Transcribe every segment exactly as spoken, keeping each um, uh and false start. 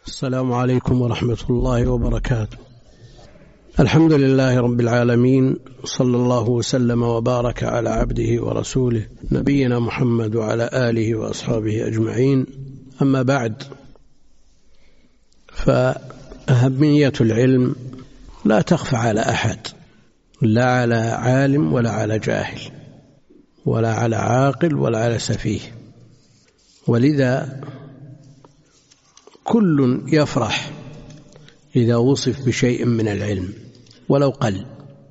السلام عليكم ورحمة الله وبركاته. الحمد لله رب العالمين، صلى الله وسلم وبارك على عبده ورسوله نبينا محمد وعلى آله وأصحابه أجمعين. أما بعد، فأهمية العلم لا تخفى على أحد، لا على عالم ولا على جاهل ولا على عاقل ولا على سفيه، ولذا كل يفرح إذا وصف بشيء من العلم ولو قل،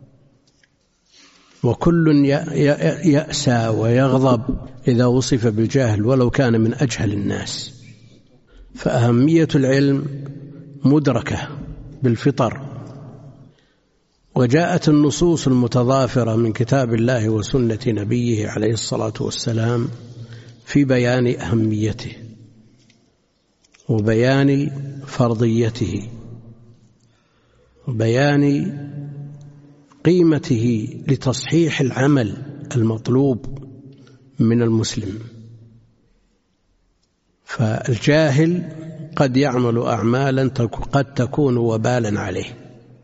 وكل يأسى ويغضب إذا وصف بالجهل ولو كان من أجهل الناس. فأهمية العلم مدركة بالفطر، وجاءت النصوص المتضافرة من كتاب الله وسنة نبيه عليه الصلاة والسلام في بيان أهميته وبيان فرضيته وبيان قيمته لتصحيح العمل المطلوب من المسلم. فالجاهل قد يعمل أعمالا قد تكون وبالا عليه،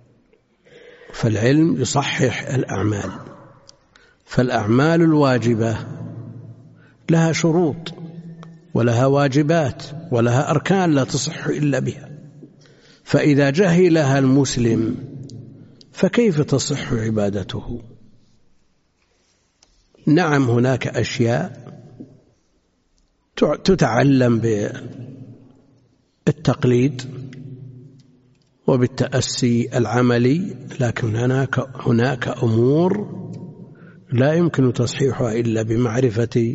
فالعلم يصحح الأعمال. فالأعمال الواجبة لها شروط ولها واجبات ولها أركان لا تصح إلا بها، فإذا جهلها المسلم فكيف تصح عبادته؟ نعم، هناك أشياء تتعلم بالتقليد وبالتأسي العملي، لكن هناك هناك أمور لا يمكن تصحيحها إلا بمعرفة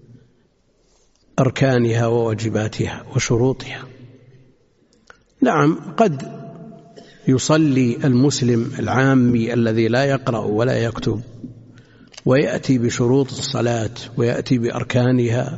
أركانها وواجباتها وشروطها. نعم، قد يصلي المسلم العامي الذي لا يقرأ ولا يكتب ويأتي بشروط الصلاة ويأتي بأركانها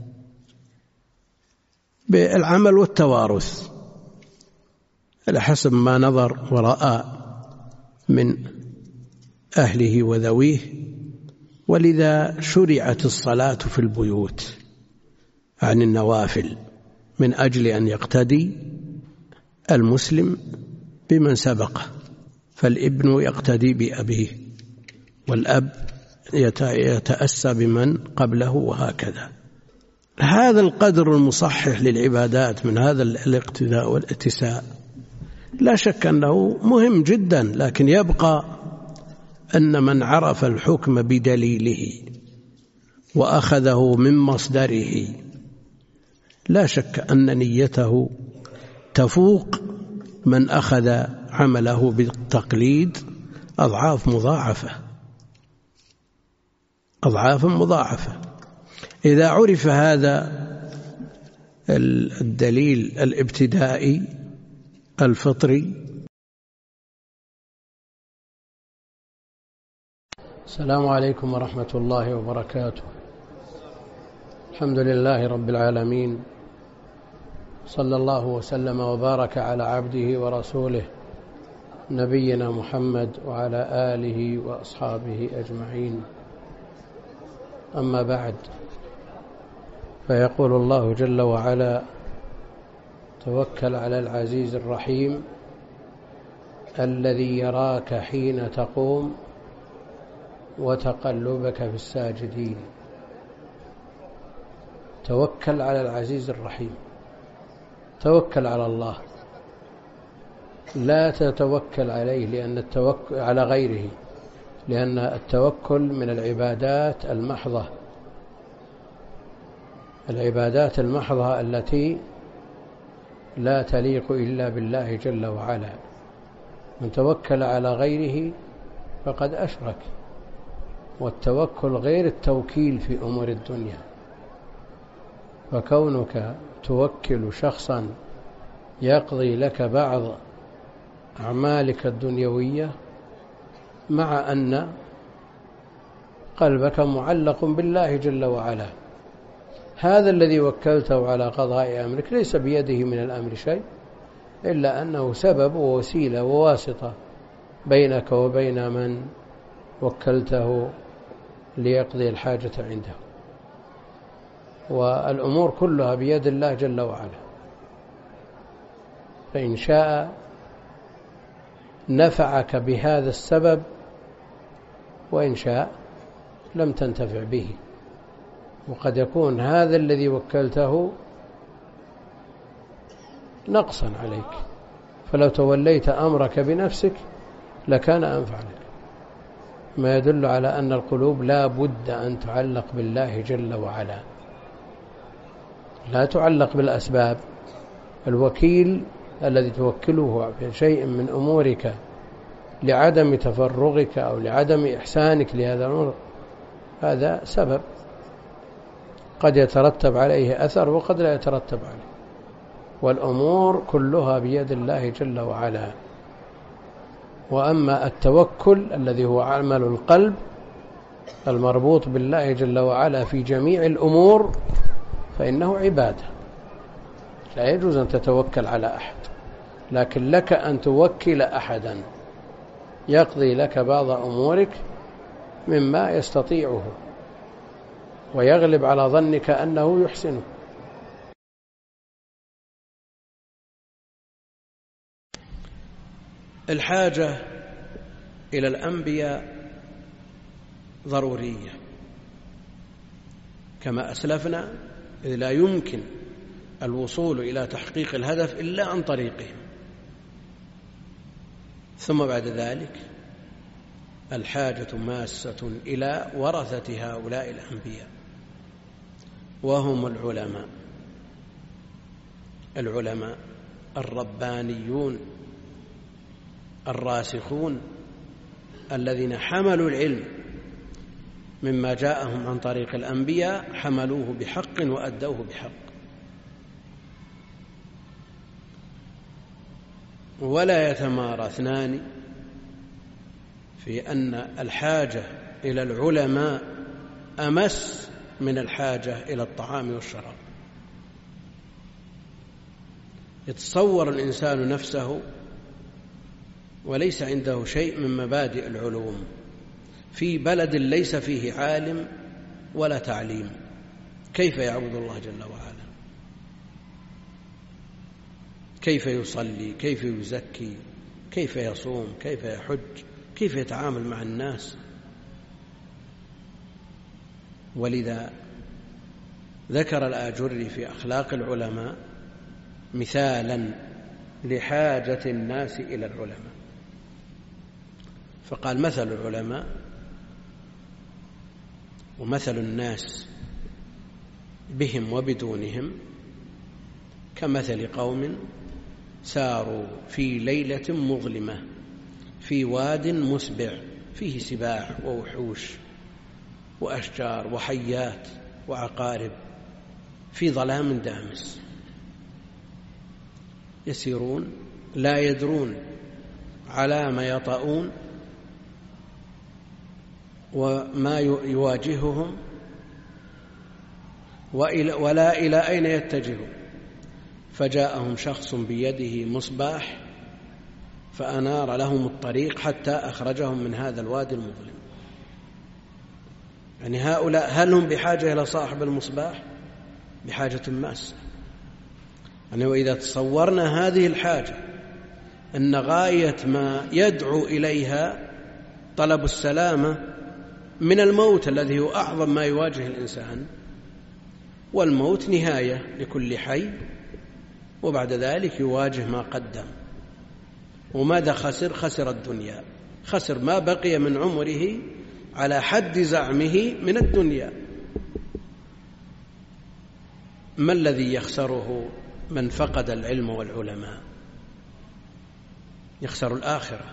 بالعمل والتوارث على حسب ما نظر ورأى من أهله وذويه. ولذا شرعت الصلاة في البيوت عن النوافل من أجل أن يقتدي المسلم بمن سبقه، فالابن يقتدي بأبيه والأب يتأسى بمن قبله، وهكذا. هذا القدر المصحح للعبادات من هذا الاقتداء والاتساء لا شك أنه مهم جدا، لكن يبقى أن من عرف الحكم بدليله وأخذه من مصدره لا شك أن نيته تفوق من أخذ عمله بالتقليد أضعاف مضاعفة أضعاف مضاعفة. إذا عرف هذا الدليل الابتدائي الفطري. السلام عليكم ورحمة الله وبركاته. الحمد لله رب العالمين، صلى الله وسلم وبارك على عبده ورسوله نبينا محمد وعلى آله وأصحابه أجمعين. أما بعد، فيقول الله جل وعلا: توكل على العزيز الرحيم الذي يراك حين تقوم وتقلبك في الساجدين. توكل على العزيز الرحيم، توكل على الله، لا تتوكل عليه لأن التوكل على غيره، لأن التوكل من العبادات المحضة العبادات المحضة التي لا تليق إلا بالله جل وعلا. من توكل على غيره فقد أشرك، والتوكل غير التوكيل في أمور الدنيا. فكونك توكل شخصا يقضي لك بعض أعمالك الدنيوية مع أن قلبك معلق بالله جل وعلا، هذا الذي وكلته على قضاء أمرك ليس بيده من الأمر شيء، إلا أنه سبب ووسيلة وواسطة بينك وبين من وكلته ليقضي الحاجة عنده. والأمور كلها بيد الله جل وعلا. فإن شاء نفعك بهذا السبب، وإن شاء لم تنتفع به. وقد يكون هذا الذي وكلته نقصا عليك، فلو توليت أمرك بنفسك لكان أنفع لك. ما يدل على أن القلوب لا بد أن تعلق بالله جل وعلا، لا تعلق بالأسباب. الوكيل الذي توكله في شيء من أمورك لعدم تفرغك أو لعدم إحسانك لهذا الأمر، هذا سبب قد يترتب عليه أثر وقد لا يترتب عليه، والأمور كلها بيد الله جل وعلا. وأما التوكل الذي هو عمل القلب المربوط بالله جل وعلا في جميع الأمور فإنه عبادة، لا يجوز أن تتوكل على أحد، لكن لك أن توكل أحدا يقضي لك بعض أمورك مما يستطيعه ويغلب على ظنك أنه يحسنه. الحاجة إلى الأنبياء ضرورية كما أسلفنا، إذ لا يمكن الوصول إلى تحقيق الهدف إلا عن طريقهم. ثم بعد ذلك الحاجة ماسة إلى ورثة هؤلاء الأنبياء، وهم العلماء العلماء الربانيون الراسخون الذين حملوا العلم مما جاءهم عن طريق الأنبياء، حملوه بحق وأدوه بحق. ولا يتمارى اثنان في أن الحاجة إلى العلماء أمس من الحاجة إلى الطعام والشراب. يتصور الإنسان نفسه وليس عنده شيء من مبادئ العلوم في بلد ليس فيه عالم ولا تعليم، كيف يعبد الله جل وعلا؟ كيف يصلي؟ كيف يزكي؟ كيف يصوم؟ كيف يحج؟ كيف يتعامل مع الناس؟ ولذا ذكر الآجري في أخلاق العلماء مثالا لحاجة الناس إلى العلماء، فقال: مثل العلماء ومثل الناس بهم وبدونهم كمثل قوم ساروا في ليلة مظلمة في واد مسبع فيه سباع ووحوش وأشجار وحيات وعقارب في ظلام دامس، يسيرون لا يدرون على ما يطؤون وما يواجههم ولا إلى أين يتجهون. فجاءهم شخص بيده مصباح فأنار لهم الطريق حتى أخرجهم من هذا الوادي المظلم. يعني هؤلاء هل هم بحاجة إلى صاحب المصباح؟ بحاجة ماسة. يعني وإذا تصورنا هذه الحاجة أن غاية ما يدعو إليها طلب السلامة من الموت الذي هو أعظم ما يواجه الإنسان، والموت نهاية لكل حي، وبعد ذلك يواجه ما قدم. وماذا خسر؟ خسر الدنيا، خسر ما بقي من عمره على حد زعمه من الدنيا. ما الذي يخسره من فقد العلم والعلماء؟ يخسر الآخرة،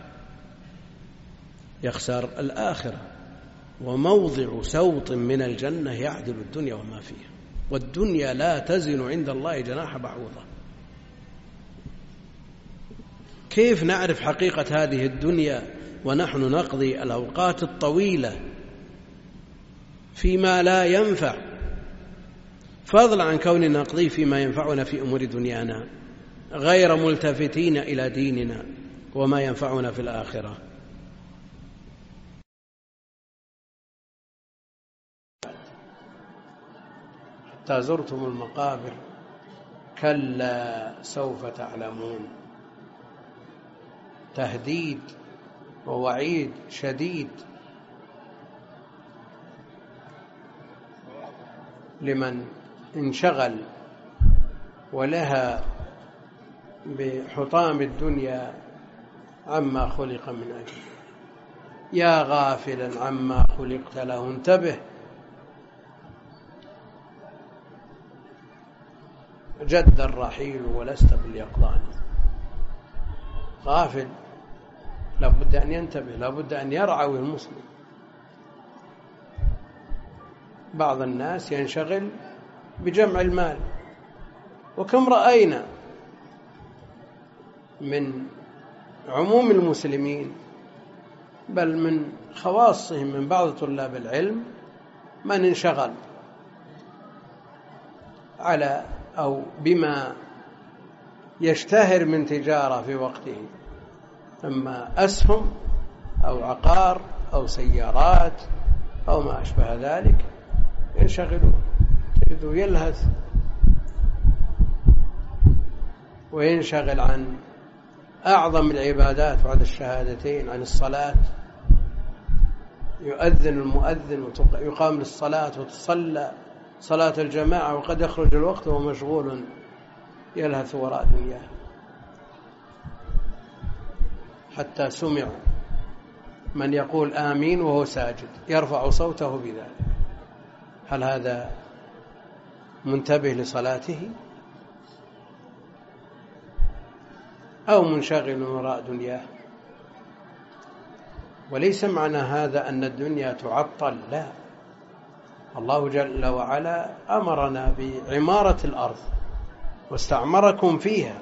يخسر الآخرة، وموضع سوط من الجنة يعدل الدنيا وما فيها، والدنيا لا تزن عند الله جناح بعوضة. كيف نعرف حقيقة هذه الدنيا ونحن نقضي الأوقات الطويلة فيما لا ينفع، فضلا عن كوننا نقضي فيما ينفعنا في أمور دنيانا غير ملتفتين إلى ديننا وما ينفعنا في الآخرة؟ حتى زرتم المقابر كلا سوف تعلمون تهديد ووعيد شديد لمن انشغل ولها بحطام الدنيا عما خلق من أجله. يا غافلا عما خلقت له انتبه، جد الرحيل ولست باليقظان. غافل لابد أن ينتبه، لابد أن يرعوي المسلم. بعض الناس ينشغل بجمع المال، وكم رأينا من عموم المسلمين بل من خواصهم من بعض طلاب العلم من انشغل على أو بما يشتهر من تجارة في وقته، إما أسهم أو عقار أو سيارات أو ما أشبه ذلك، ينشغلون، تجده يلهث وينشغل عن أعظم العبادات بعد الشهادتين، عن الصلاة. يؤذن المؤذن ويقام للصلاة وتصلى صلاة الجماعة وقد يخرج الوقت وهو مشغول يلهث وراء دنياه، حتى سمع من يقول آمين وهو ساجد يرفع صوته بذلك. هل هذا منتبه لصلاته أو منشغل وراء دنياه؟ وليس معنى هذا أن الدنيا تعطل، لا، الله جل وعلا أمرنا بعمارة الأرض واستعمركم فيها.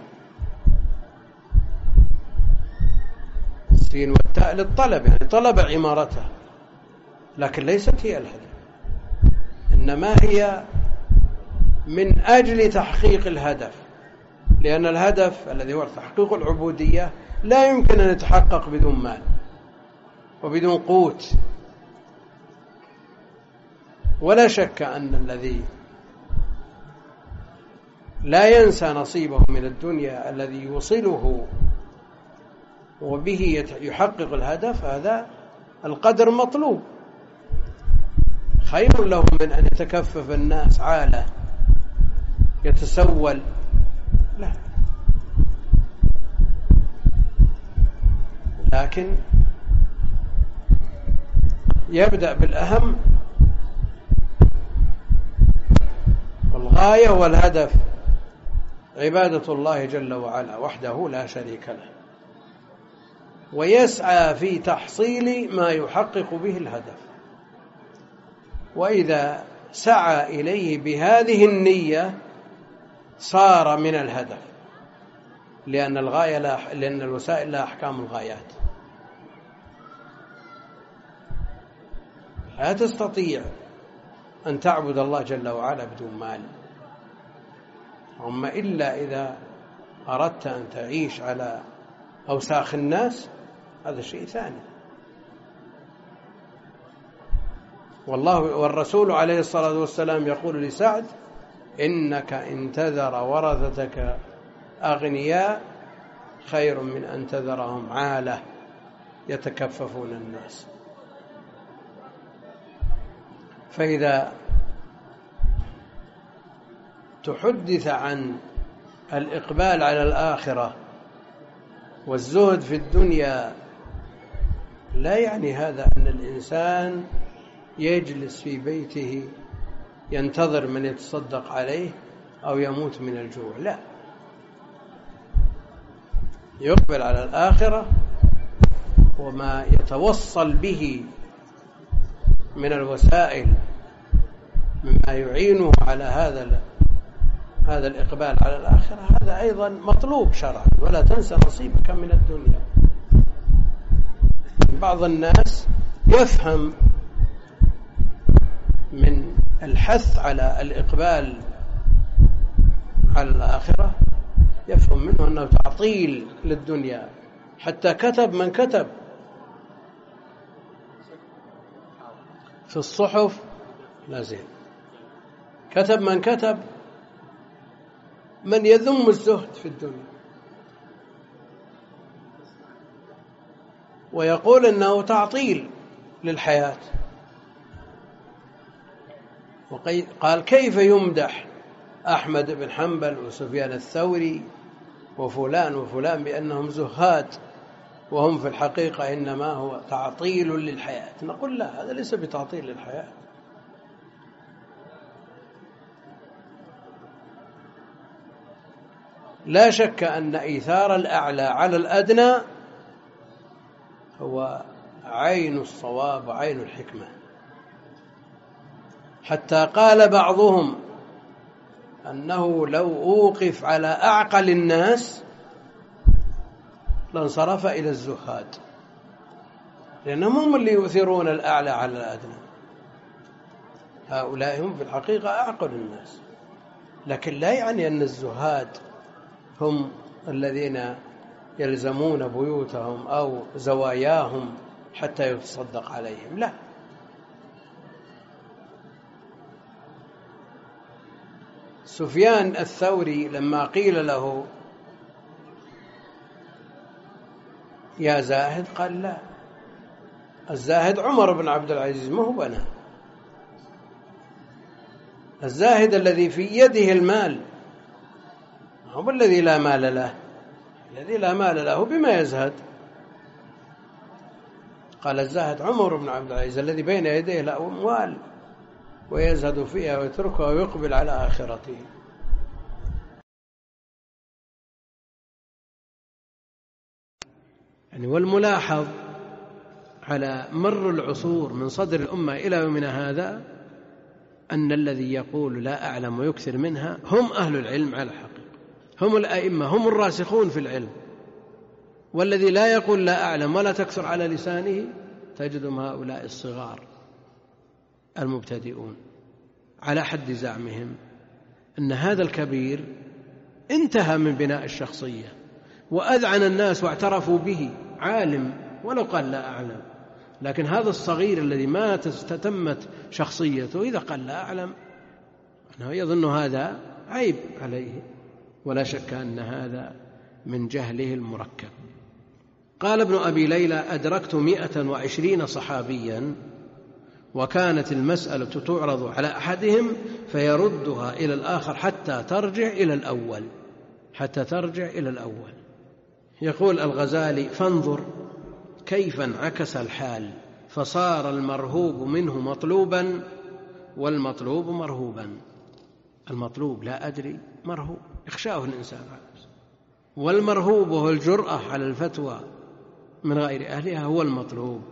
السين والتاء للطلب، يعني طلب عمارتها، لكن ليست هي الهدف، إنما هي من أجل تحقيق الهدف، لأن الهدف الذي هو تحقيق العبودية لا يمكن أن يتحقق بدون مال وبدون قوت. ولا شك أن الذي لا ينسى نصيبه من الدنيا الذي يوصله وبه يحقق الهدف، هذا القدر مطلوب، خير له من أن يتكفف الناس عالة يتسول. لا، لكن يبدأ بالأهم، والغاية والهدف عبادة الله جل وعلا وحده لا شريك له، ويسعى في تحصيل ما يحقق به الهدف. وإذا سعى إليه بهذه النية صار من الهدف، لأن الغاية لا لأن الوسائل لا أحكام الغايات. لا تستطيع أن تعبد الله جل وعلا بدون مال، أما إلا إذا أردت أن تعيش على أوساخ الناس، هذا شيء ثاني. والله والرسول عليه الصلاة والسلام يقول لسعد: إنك إن تذر ورثتك أغنياء خير من أن تذرهم عالة يتكففون الناس. فإذا تحدث عن الإقبال على الآخرة والزهد في الدنيا، لا يعني هذا أن الإنسان يجلس في بيته ينتظر من يتصدق عليه أو يموت من الجوع، لا، يقبل على الآخرة وما يتوصل به من الوسائل مما يعينه على هذا هذا الإقبال على الآخرة، هذا أيضا مطلوب شرعا. ولا تنسى نصيبك من الدنيا. بعض الناس يفهم من الحث على الإقبال على الآخرة، يفهم منه أنه تعطيل للدنيا، حتى كتب من كتب في الصحف، لا زين، كتب من كتب من يذم الزهد في الدنيا. ويقول إنه تعطيل للحياة. قال كيف يمدح أحمد بن حنبل وسفيان الثوري وفلان وفلان بأنهم زهاد وهم في الحقيقة إنما هو تعطيل للحياة؟ نقول لا، هذا ليس بتعطيل للحياة. لا شك أن إيثار الأعلى على الأدنى هو عين الصواب وعين الحكمة، حتى قال بعضهم أنه لو أوقف على أعقل الناس لانصرف إلى الزهاد، لأنهم هم اللي يؤثرون الأعلى على الأدنى. هؤلاء هم في الحقيقة أعقل الناس، لكن لا يعني أن الزهاد هم الذين يلزمون بيوتهم أو زواياهم حتى يتصدق عليهم، لا. سفيان الثوري لما قيل له يا زاهد قال لا، الزاهد عمر بن عبد العزيز ما هو أنا. الزاهد الذي في يده المال هو الذي لا مال له، الذي لا مال له بما يزهد. قال الزاهد عمر بن عبد العزيز الذي بين يديه الأموال ويزهد فيها ويتركها ويقبل على آخرته. يعني والملاحظ على مر العصور من صدر الأمة إلى يومنا هذا أن الذي يقول لا أعلم ويكثر منها هم أهل العلم على الحقيقة، هم الأئمة، هم الراسخون في العلم. والذي لا يقول لا أعلم ولا تكثر على لسانه تجدهم هؤلاء الصغار المبتدئون، على حد زعمهم أن هذا الكبير انتهى من بناء الشخصية وأذعن الناس واعترفوا به عالم ولو قال لا أعلم. لكن هذا الصغير الذي ما تتمت شخصيته إذا قال لا أعلم أنه يظن هذا عيب عليه، ولا شك أن هذا من جهله المركب. قال ابن أبي ليلى أدركت مئة وعشرين صحابيا وكانت المسألة تعرض على أحدهم فيردها إلى الآخر حتى ترجع إلى الأول حتى ترجع إلى الأول. يقول الغزالي فانظر كيف انعكس الحال، فصار المرهوب منه مطلوبا والمطلوب مرهوبا. المطلوب لا أدري، مرهوب يخشاه الإنسان على نفسه، والمرهوب وهو الجرأة على الفتوى من غير أهلها هو المطلوب.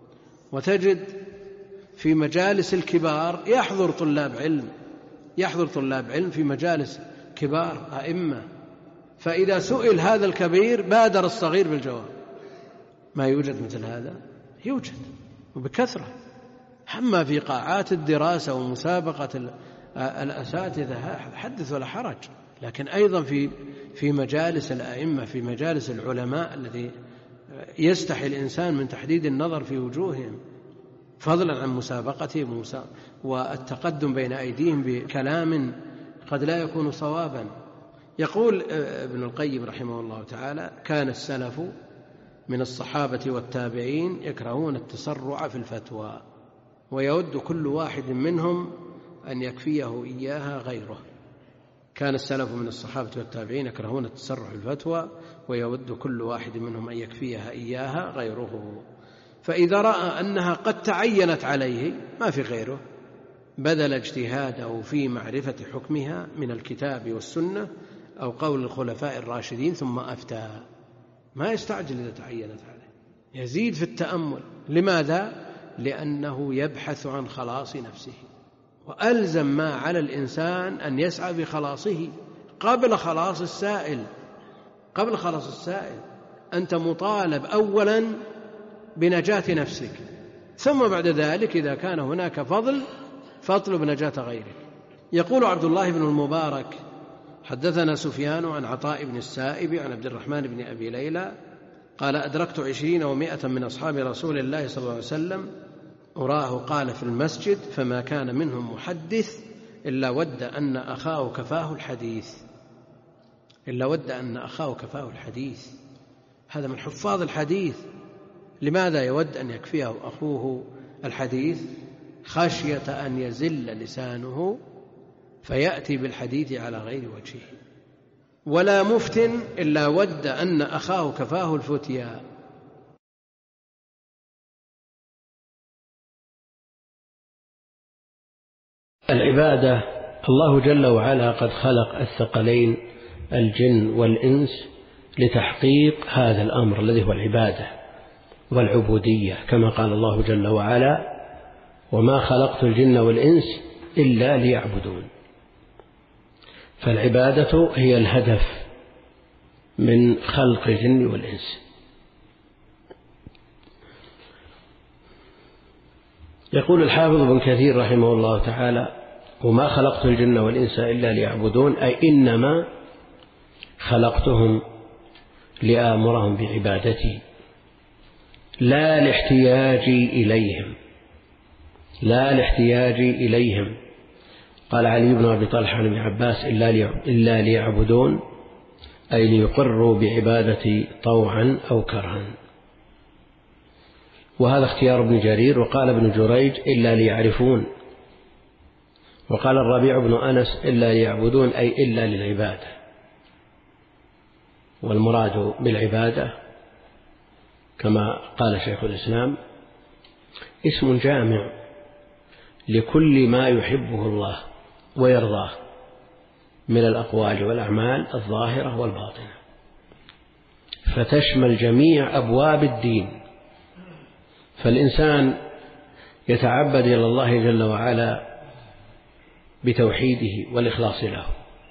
وتجد في مجالس الكبار يحضر طلاب علم يحضر طلاب علم في مجالس كبار أئمة، فإذا سئل هذا الكبير بادر الصغير بالجواب. ما يوجد مثل هذا؟ يوجد وبكثرة، أما في قاعات الدراسة ومسابقة الأساتذة حدث ولا حرج، لكن أيضا في في مجالس الأئمة، في مجالس العلماء الذي يستحي الإنسان من تحديد النظر في وجوههم، فضلا عن مسابقتهم والتقدم بين أيديهم بكلام قد لا يكون صوابا. يقول ابن القيم رحمه الله تعالى كان السلف من الصحابة والتابعين يكرهون التسرع في الفتوى، ويود كل واحد منهم أن يكفيه إياها غيره. كان السلف من الصحابة والتابعين يكرهون التسرع في الفتوى ويود كل واحد منهم أن يكفيها إياها غيره، فإذا رأى أنها قد تعينت عليه ما في غيره بذل اجتهاده في معرفة حكمها من الكتاب والسنة أو قول الخلفاء الراشدين ثم أفتى. ما يستعجل إذا تعينت عليه، يزيد في التأمل. لماذا؟ لأنه يبحث عن خلاص نفسه، وألزم ما على الإنسان أن يسعى بخلاصه قبل خلاص السائل. قبل خلاص السائل أنت مطالب أولا بنجاة نفسك، ثم بعد ذلك إذا كان هناك فضل فاطلب نجاة غيرك. يقول عبد الله بن المبارك حدثنا سفيان عن عطاء بن السائب عن عبد الرحمن بن أبي ليلى قال أدركت عشرين ومائة من أصحاب رسول الله صلى الله عليه وسلم أراه قال في المسجد فما كان منهم محدث إلا ود أن أخاه كفاه الحديث إلا ود أن أخاه كفاه الحديث. هذا من حفاظ الحديث لماذا يود أن يكفيه أخوه الحديث؟ خشية أن يزل لسانه فيأتي بالحديث على غير وجهه. ولا مفتن إلا ود أن أخاه كفاه الفتيا. العبادة، الله جل وعلا قد خلق الثقلين الجن والإنس لتحقيق هذا الأمر الذي هو العبادة والعبودية، كما قال الله جل وعلا: وما خلقت الجن والإنس إلا ليعبدون. فالعبادة هي الهدف من خلق الجن والإنس. يقول الحافظ ابن كثير رحمه الله تعالى: وما خلقت الجن والإنس إلا ليعبدون، أي إنما خلقتهم لآمرهم بعبادتي لا لاحتياجي إليهم لا لاحتياجي إليهم. قال علي بن أبي طلحة عن ابن عباس: إلا ليعبدون، أي ليقروا بعبادتي طوعا أو كرها. وهذا اختيار ابن جرير. وقال ابن جريج: إلا ليعرفون. وقال الربيع بن أنس: إلا ليعبدون، أي إلا للعبادة. والمراد بالعبادة كما قال شيخ الإسلام اسم جامع لكل ما يحبه الله ويرضاه من الأقوال والأعمال الظاهرة والباطنة، فتشمل جميع أبواب الدين. فالإنسان يتعبد إلى الله جل وعلا بتوحيده والإخلاص له،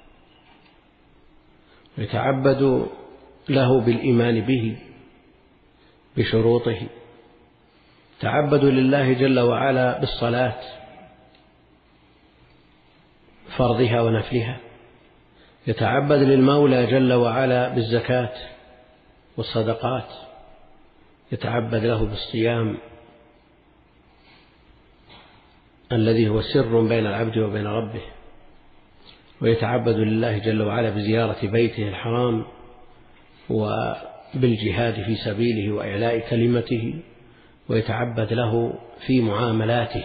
يتعبد له بالإيمان به بشروطه، تعبد لله جل وعلا بالصلاة فرضها ونفلها، يتعبد للمولى جل وعلا بالزكاة والصدقات، يتعبد له بالصيام الذي هو سر بين العبد وبين ربه، ويتعبد لله جل وعلا بزيارة بيته الحرام وبالجهاد في سبيله وإعلاء كلمته، ويتعبد له في معاملاته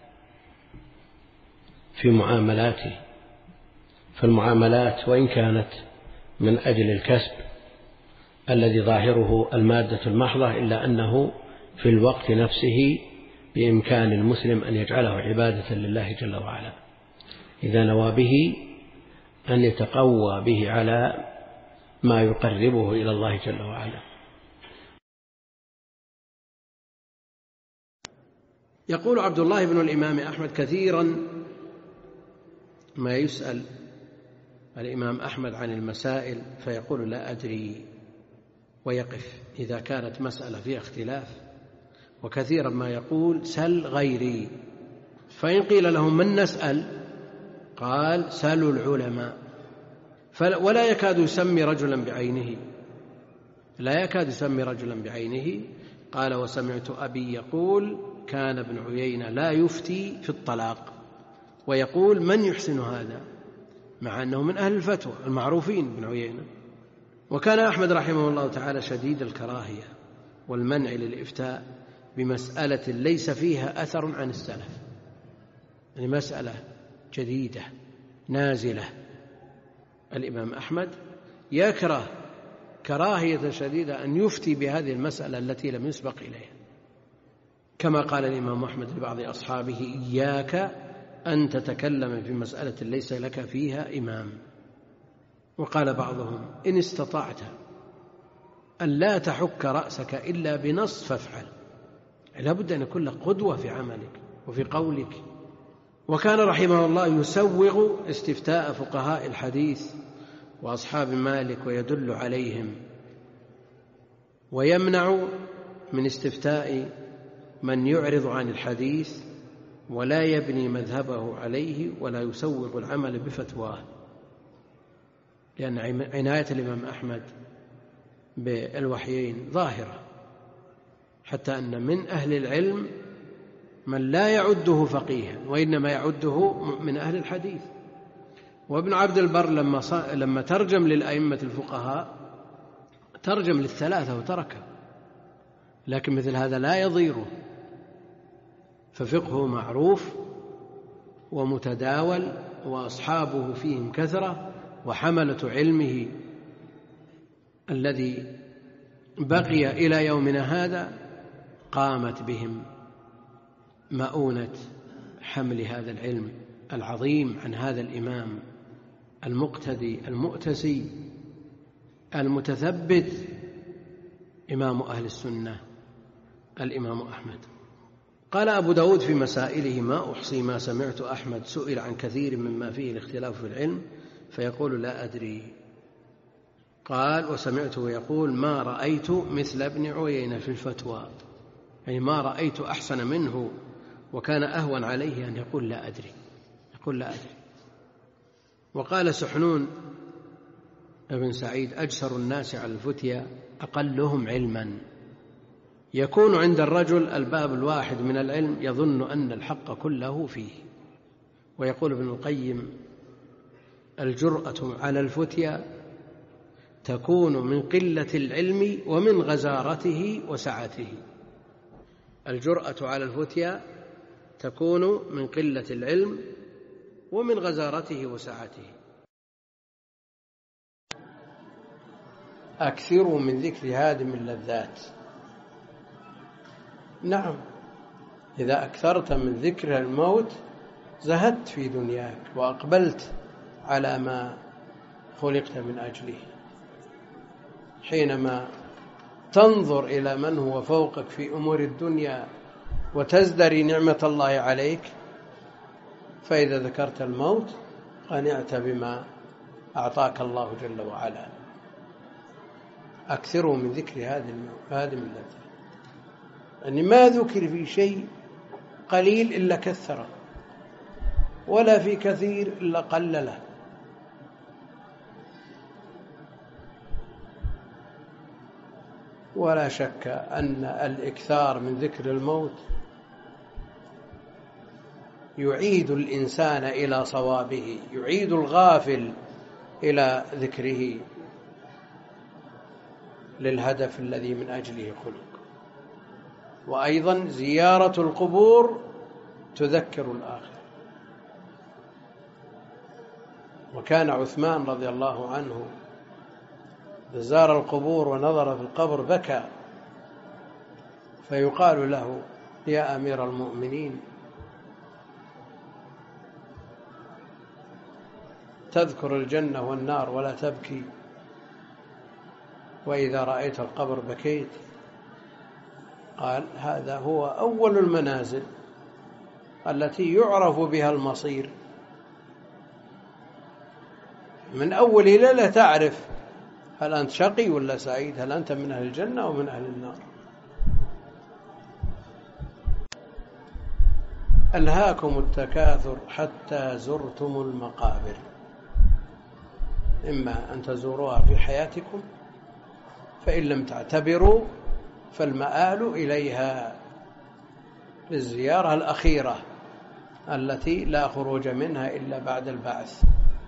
في معاملاته فالمعاملات وإن كانت من أجل الكسب الذي ظاهره المادة المحضة، إلا أنه في الوقت نفسه بإمكان المسلم أن يجعله عبادة لله جل وعلا إذا نوى به أن يتقوى به على ما يقربه إلى الله جل وعلا. يقول عبد الله بن الإمام أحمد: كثيرا ما يسأل الإمام أحمد عن المسائل فيقول: لا أدري، ويقف إذا كانت مسألة فيها اختلاف، وكثيرا ما يقول: سل غيري. فإن قيل لهم: من نسأل؟ قال: سلوا العلماء. ولا يكاد يسمي رجلا بعينه لا يكاد يسمي رجلا بعينه قال: وسمعت أبي يقول: كان ابن عيينة لا يفتي في الطلاق، ويقول: من يحسن هذا؟ مع أنه من أهل الفتوى المعروفين ابن عيينة. وكان أحمد رحمه الله تعالى شديد الكراهية والمنع للإفتاء بمسألة ليس فيها أثر عن السلف، يعني مسألة جديدة نازلة. الإمام أحمد يكره كراهية شديدة أن يفتي بهذه المسألة التي لم يسبق إليها، كما قال الإمام أحمد لبعض أصحابه: إياك أن تتكلم في مسألة ليس لك فيها إمام. وقال بعضهم: إن استطعت أن لا تحك رأسك إلا بنص فافعل. لا بد أن يكون لك قدوة في عملك وفي قولك. وكان رحمه الله يسوغ استفتاء فقهاء الحديث وأصحاب مالك ويدل عليهم، ويمنع من استفتاء من يعرض عن الحديث ولا يبني مذهبه عليه ولا يسوغ العمل بفتواه، لأن عناية الإمام أحمد بالوحيين ظاهرة، حتى أن من أهل العلم من لا يعده فقيها وإنما يعده من أهل الحديث. وابن عبد البر لما لما ترجم للأئمة الفقهاء ترجم للثلاثة وتركه، لكن مثل هذا لا يضيره، ففقهه معروف ومتداول، وأصحابه فيهم كثرة، وحملة علمه الذي بقي إلى يومنا هذا قامت بهم مؤونة حمل هذا العلم العظيم عن هذا الإمام المقتدي المؤتسي المتثبت، إمام أهل السنة الإمام أحمد. قال أبو داود في مسائله: ما أحصي ما سمعت أحمد سئل عن كثير مما فيه الاختلاف في العلم فيقول لا أدري. قال: وسمعته يقول: ما رأيت مثل ابن عيينة في الفتوى، يعني ما رأيت أحسن منه، وكان أهون عليه أن يقول لا أدري، يقول لا أدري. وقال سحنون ابن سعيد: أجسر الناس على الفتيا أقلهم علما. يكون عند الرجل الباب الواحد من العلم يظن أن الحق كله فيه. ويقول ابن القيم: الجرأة على الفتيا تكون من قلة العلم ومن غزارته وسعته. الجرأة على الفتيا تكون من قلة العلم ومن غزارته وسعته. أكثروا من ذكر هادم اللذات. نعم، إذا أكثرت من ذكر الموت زهدت في دنياك وأقبلت على ما خلقت من أجله. حينما تنظر إلى من هو فوقك في أمور الدنيا وتزدري نعمة الله عليك، فإذا ذكرت الموت قنعت بما أعطاك الله جل وعلا. أكثروا من ذكر هادم اللذات، يعني ما ذكر في شيء قليل إلا كثره، ولا في كثير إلا قلله. ولا شك أن الإكثار من ذكر الموت يعيد الإنسان إلى صوابه، يعيد الغافل إلى ذكره للهدف الذي من أجله خلق. وأيضا زيارة القبور تذكر الآخرة. وكان عثمان رضي الله عنه زار القبور ونظر في القبر بكى، فيقال له: يا أمير المؤمنين، تذكر الجنة والنار ولا تبكي، وإذا رأيت القبر بكيت؟ قال: هذا هو أول المنازل التي يعرف بها المصير. من أول ليلة تعرف هل أنت شقي ولا سعيد، هل أنت من أهل الجنة أو من أهل النار. ألهاكم التكاثر حتى زرتم المقابر. إما أن تزوروها في حياتكم، فإن لم تعتبروا فالمآل إليها للزيارة الأخيرة التي لا خروج منها إلا بعد البعث.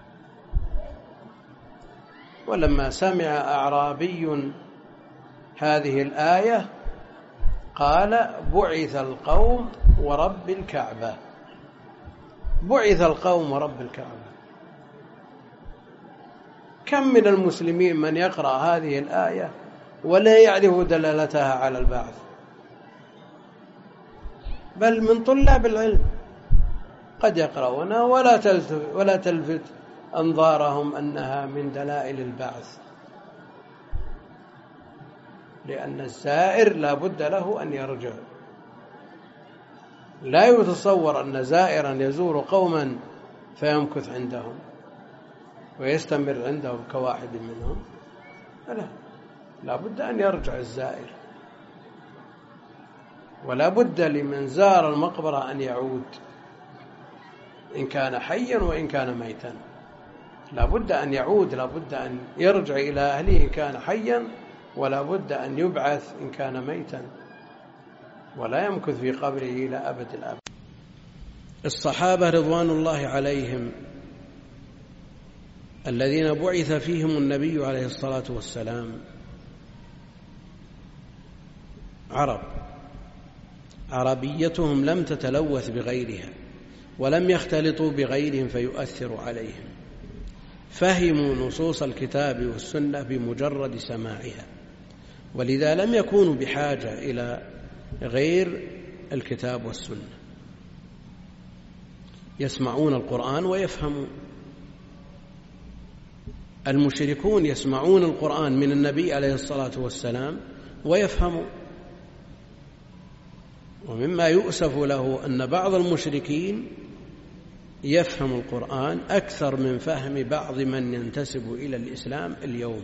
ولما سمع أعرابي هذه الآية قال: بعث القوم ورب الكعبة. بعث القوم ورب الكعبة. كم من المسلمين من يقرأ هذه الآية ولا يعرف دلالتها على البعث، بل من طلاب العلم قد يقرؤونها ولا تلفت, ولا تلفت أنظارهم أنها من دلائل البعث، لأن الزائر لا بد له أن يرجع. لا يتصور أن زائرا يزور قوما فيمكث عندهم ويستمر عندهم كواحد منهم، لا، لا بد أن يرجع الزائر، ولا بد لمن زار المقبرة أن يعود إن كان حيا وإن كان ميتا. لا بد أن يعود، لا بد أن يرجع إلى أهله إن كان حيا، ولا بد أن يبعث إن كان ميتا، ولا يمكث في قبره إلى أبد الأبد. الصحابة رضوان الله عليهم الذين بعث فيهم النبي عليه الصلاة والسلام عرب عربيتهم لم تتلوث بغيرها ولم يختلطوا بغيرهم فيؤثر عليهم، فهموا نصوص الكتاب والسنة بمجرد سماعها، ولذا لم يكونوا بحاجة إلى غير الكتاب والسنة، يسمعون القرآن ويفهمون. المشركون يسمعون القرآن من النبي عليه الصلاة والسلام ويفهمون. ومما يؤسف له أن بعض المشركين يفهم القرآن أكثر من فهم بعض من ينتسب إلى الإسلام اليوم.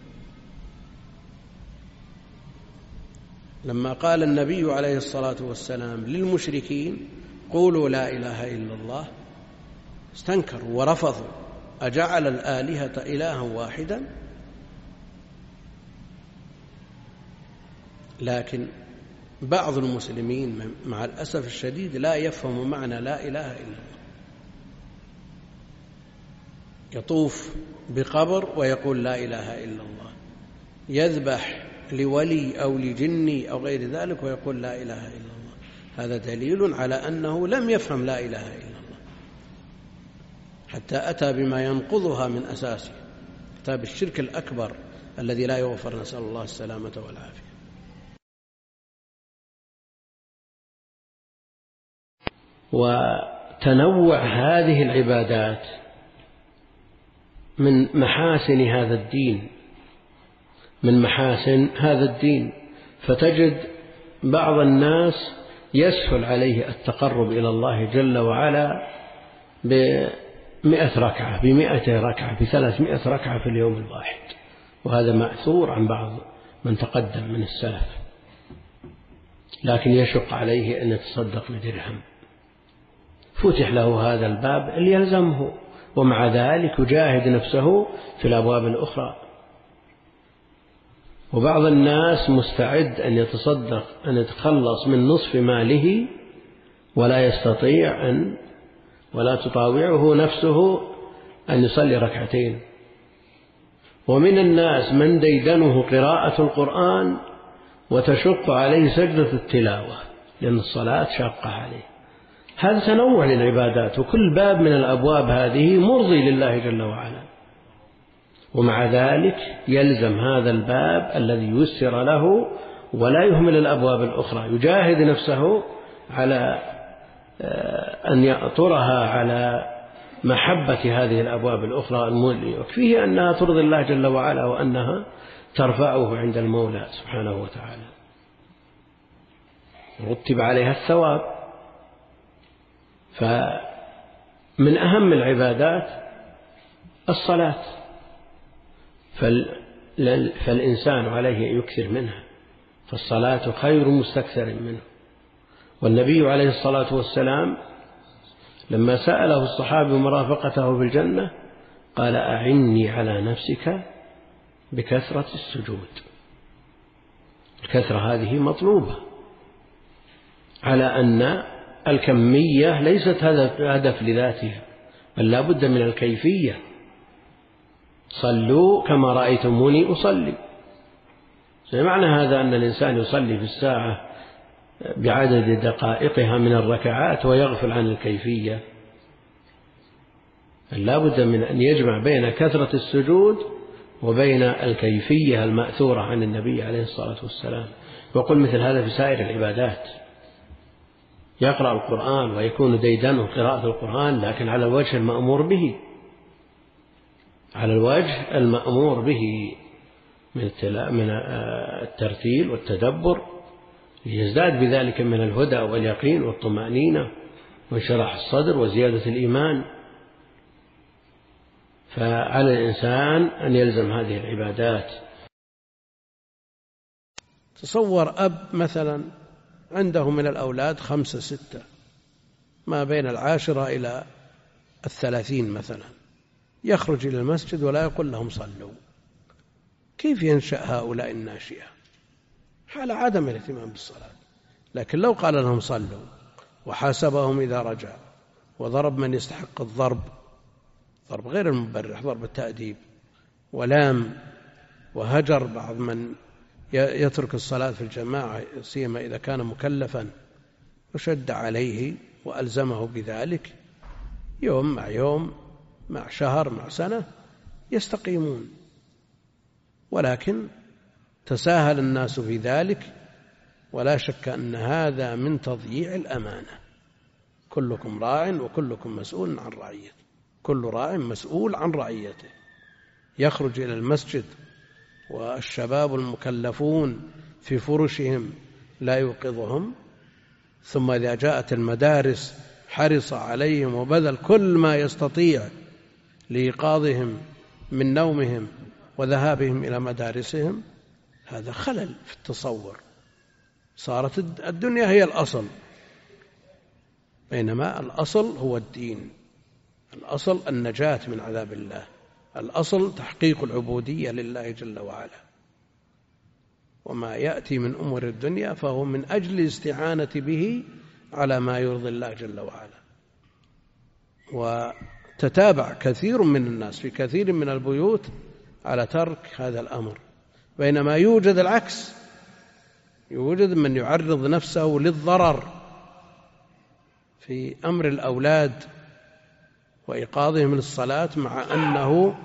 لما قال النبي عليه الصلاة والسلام للمشركين قولوا لا إله إلا الله استنكروا ورفضوا، أجعل الآلهة إلها واحدا؟ لكن بعض المسلمين مع الأسف الشديد لا يفهم معنى لا إله إلا الله، يطوف بقبر ويقول لا إله إلا الله، يذبح لولي أو لجني أو غير ذلك ويقول لا إله إلا الله. هذا دليل على أنه لم يفهم لا إله إلا الله، حتى أتى بما ينقضها من أساسه، أتى بالشرك الأكبر الذي لا يغفر، نسأل الله السلامة والعافية. وتنوع هذه العبادات من محاسن هذا الدين، من محاسن هذا الدين، فتجد بعض الناس يسهل عليه التقرب إلى الله جل وعلا بمئة ركعة، بمئة ركعة، بثلاثمائة ركعة في اليوم الواحد، وهذا مأثور عن بعض من تقدم من السلف، لكن يشق عليه أن يتصدق بدرهم، فتح له هذا الباب ليلزمه، ومع ذلك يجاهد نفسه في الأبواب الأخرى. وبعض الناس مستعد أن يتصدق أن يتخلص من نصف ماله ولا يستطيع أن ولا تطاوعه نفسه أن يصلي ركعتين. ومن الناس من ديدنه قراءة القرآن وتشق عليه سجدة التلاوة لأن الصلاة شاقة عليه. هذا تنوع للعبادات، وكل باب من الأبواب هذه مرضي لله جل وعلا، ومع ذلك يلزم هذا الباب الذي يسر له ولا يهمل الأبواب الأخرى، يجاهد نفسه على أن يأطرها على محبة هذه الأبواب الأخرى المولية، وفيه أنها ترضي الله جل وعلا وأنها ترفعه عند المولى سبحانه وتعالى، رتب عليها الثواب. فمن أهم العبادات الصلاة، فالإنسان عليه أن يكثر منها، فالصلاة خير مستكثر منه. والنبي عليه الصلاة والسلام لما سأله الصحابي مرافقته في الجنة قال أعني على نفسك بكثرة السجود. الكثرة هذه مطلوبة، على أن الكمية ليست هدف لذاتها، بل لا بد من الكيفية. صلوا كما رأيتموني أصلي، معنى هذا أن الإنسان يصلي في الساعة بعدد دقائقها من الركعات ويغفل عن الكيفية. لا بد من أن يجمع بين كثرة السجود وبين الكيفية المأثورة عن النبي عليه الصلاة والسلام. وقل مثل هذا في سائر العبادات، يقرأ القرآن ويكون ديدنه قراءة القرآن، لكن على الوجه المأمور به، على الوجه المأمور به من الترتيل والتدبر، يزداد بذلك من الهدى واليقين والطمأنينة وانشراح الصدر وزيادة الإيمان. فعلى الإنسان أن يلزم هذه العبادات. تصور أب مثلا عنده من الأولاد خمسة ستة ما بين العاشرة إلى الثلاثين مثلا، يخرج إلى المسجد ولا يقول لهم صلوا. كيف ينشأ هؤلاء الناشئة؟ حال عدم الاهتمام بالصلاة. لكن لو قال لهم صلوا وحاسبهم إذا رجع وضرب من يستحق الضرب، ضرب غير المبرح، ضرب التأديب، ولام وهجر بعض من يترك الصلاة في الجماعة سيما إذا كان مكلفا وشد عليه وألزمه بذلك، يوم مع يوم مع شهر مع سنة يستقيمون. ولكن تساهل الناس في ذلك، ولا شك أن هذا من تضييع الأمانة. كلكم راع وكلكم مسؤول عن رعيته، كل راع مسؤول عن رعيته. يخرج إلى المسجد والشباب المكلفون في فرشهم لا يوقظهم، ثم إذا جاءت المدارس حرص عليهم وبذل كل ما يستطيع لإيقاظهم من نومهم وذهابهم إلى مدارسهم. هذا خلل في التصور، صارت الدنيا هي الأصل، بينما الأصل هو الدين، الأصل النجاة من عذاب الله، الأصل تحقيق العبودية لله جل وعلا. وما يأتي من أمور الدنيا فهو من أجل الاستعانة به على ما يرضي الله جل وعلا. وتتابع كثير من الناس في كثير من البيوت على ترك هذا الأمر، بينما يوجد العكس، يوجد من يعرض نفسه للضرر في أمر الأولاد وإيقاظهم للصلاة، مع أنه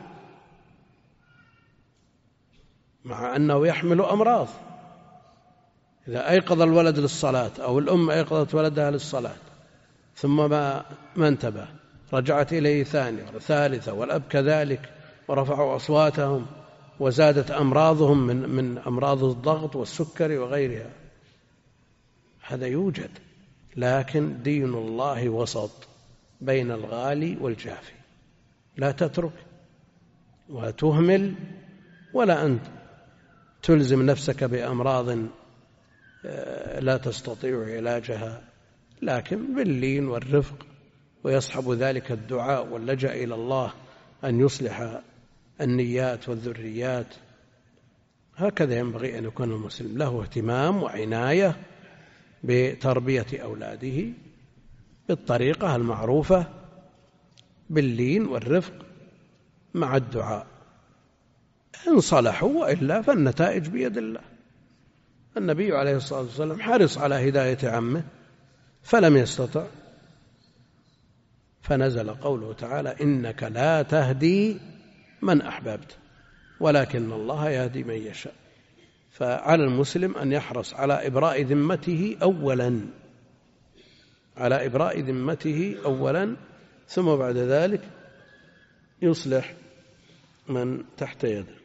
مع أنه يحمل أمراض. إذا أيقظ الولد للصلاة أو الأم أيقظت ولدها للصلاة ثم ما, ما انتبه، رجعت إليه ثانية وثالثة والأب كذلك، ورفعوا أصواتهم وزادت أمراضهم من, من أمراض الضغط والسكري وغيرها. هذا يوجد، لكن دين الله وسط بين الغالي والجافي، لا تترك وتهمل، ولا أنت تلزم نفسك بأمراض لا تستطيع علاجها، لكن باللين والرفق، ويصحب ذلك الدعاء واللجأ إلى الله أن يصلح النيات والذريات. هكذا ينبغي أن يكون المسلم، له اهتمام وعناية بتربية أولاده بالطريقة المعروفة باللين والرفق مع الدعاء. إن صلحوا وإلا فالنتائج بيد الله. النبي عليه الصلاة والسلام حرص على هداية عمه فلم يستطع، فنزل قوله تعالى: إنك لا تهدي من أحببت ولكن الله يهدي من يشاء. فعلى المسلم أن يحرص على إبراء ذمته أولا على إبراء ذمته أولا ثم بعد ذلك يصلح من تحت يده.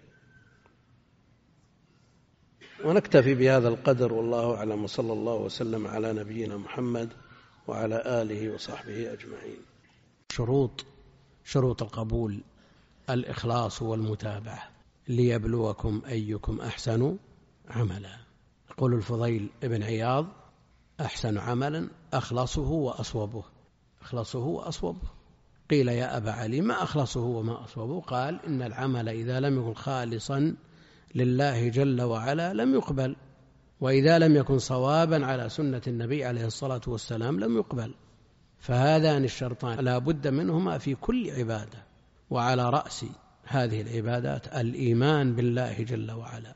ونكتفي بهذا القدر، والله أعلم، وصلى الله وسلم على نبينا محمد وعلى آله وصحبه أجمعين. شروط شروط القبول: الإخلاص والمتابعة، ليبلوكم أيكم أحسن عملا. يقول الفضيل ابن عياض: أحسن عملا أخلصه وأصوبه. أخلصه وأصوبه. قيل: يا أبا علي ما أخلصه وما أصوبه؟ قال: إن العمل إذا لم يكن خالصا لله جل وعلا لم يقبل، وإذا لم يكن صوابا على سنة النبي عليه الصلاة والسلام لم يقبل. فهذان الشرطان لا بد منهما في كل عبادة، وعلى رأس هذه العبادات الإيمان بالله جل وعلا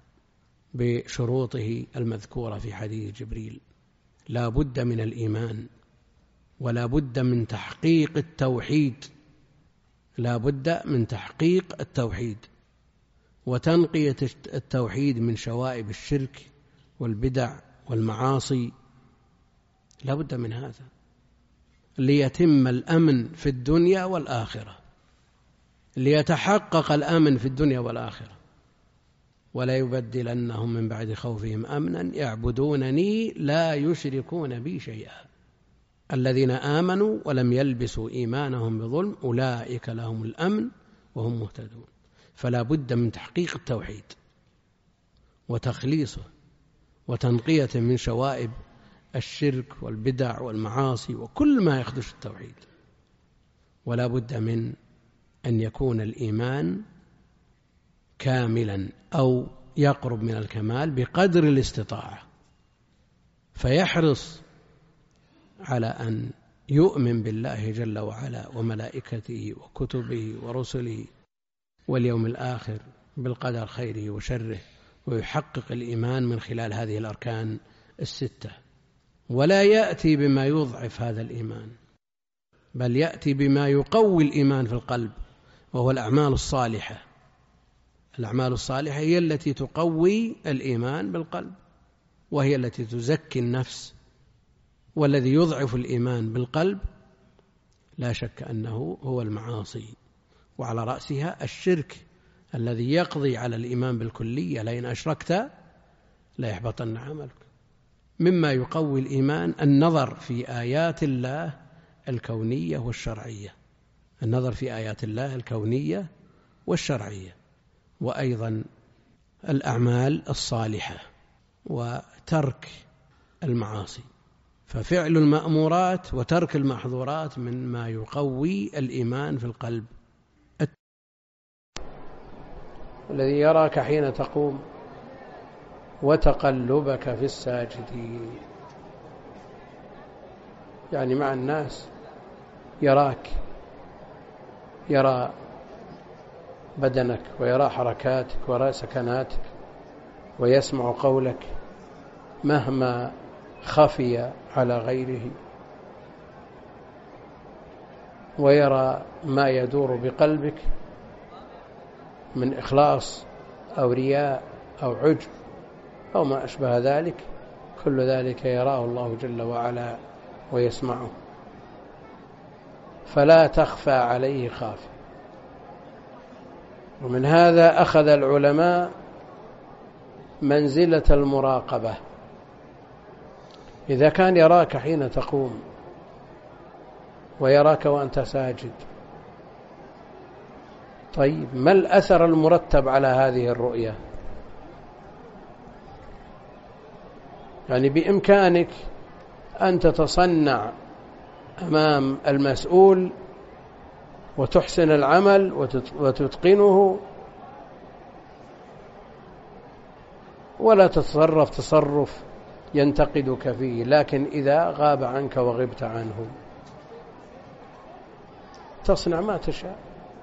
بشروطه المذكورة في حديث جبريل. لا بد من الإيمان، ولا بد من تحقيق التوحيد، لا بد من تحقيق التوحيد وتنقية التوحيد من شوائب الشرك والبدع والمعاصي، لا بد من هذا ليتم الأمن في الدنيا والآخرة، ليتحقق الأمن في الدنيا والآخرة. ولا يبدلنهم من بعد خوفهم أمنا يعبدونني لا يشركون بي شيئا. الذين آمنوا ولم يلبسوا إيمانهم بظلم أولئك لهم الأمن وهم مهتدون. فلا بد من تحقيق التوحيد وتخليصه وتنقية من شوائب الشرك والبدع والمعاصي وكل ما يخدش التوحيد. ولا بد من أن يكون الإيمان كاملا أو يقرب من الكمال بقدر الاستطاعة، فيحرص على أن يؤمن بالله جل وعلا وملائكته وكتبه ورسله واليوم الآخر، بالقدر خيره وشره، ويحقق الإيمان من خلال هذه الأركان الستة، ولا يأتي بما يضعف هذا الإيمان، بل يأتي بما يقوي الإيمان في القلب، وهو الأعمال الصالحة. الأعمال الصالحة هي التي تقوي الإيمان بالقلب، وهي التي تزكي النفس. والذي يضعف الإيمان بالقلب لا شك أنه هو المعاصي، وعلى رأسها الشرك الذي يقضي على الإيمان بالكلية، لئن أشركت لا يحبطن عملك. مما يقوي الإيمان النظر في آيات الله الكونية والشرعية، النظر في آيات الله الكونية والشرعية، وأيضا الأعمال الصالحة، وترك المعاصي. ففعل المأمورات وترك المحظورات مما يقوي الإيمان في القلب. الذي يراك حين تقوم وتقلبك في الساجدين، يعني مع الناس يراك، يرى بدنك ويرى حركاتك ويرى سكناتك ويسمع قولك مهما خفي على غيره، ويرى ما يدور بقلبك من إخلاص أو رياء أو عجب أو ما أشبه ذلك، كل ذلك يراه الله جل وعلا ويسمعه، فلا تخفى عليه خافية. ومن هذا أخذ العلماء منزلة المراقبة. إذا كان يراك حين تقوم ويراك وأنت ساجد، طيب ما الأثر المرتب على هذه الرؤية؟ يعني بإمكانك أن تتصنع أمام المسؤول وتحسن العمل وتتقنه، ولا تتصرف تصرف ينتقدك فيه، لكن إذا غاب عنك وغبت عنه تصنع ما تشاء.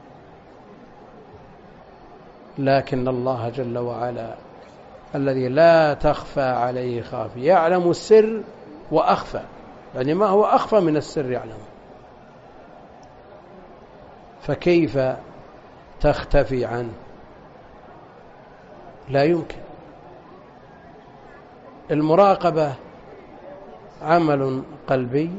لكن الله جل وعلا الذي لا تخفى عليه خافية يعلم السر وأخفى، يعني ما هو أخفى من السر يعلم، فكيف تختفي عنه؟ لا يمكن. المراقبة عمل قلبي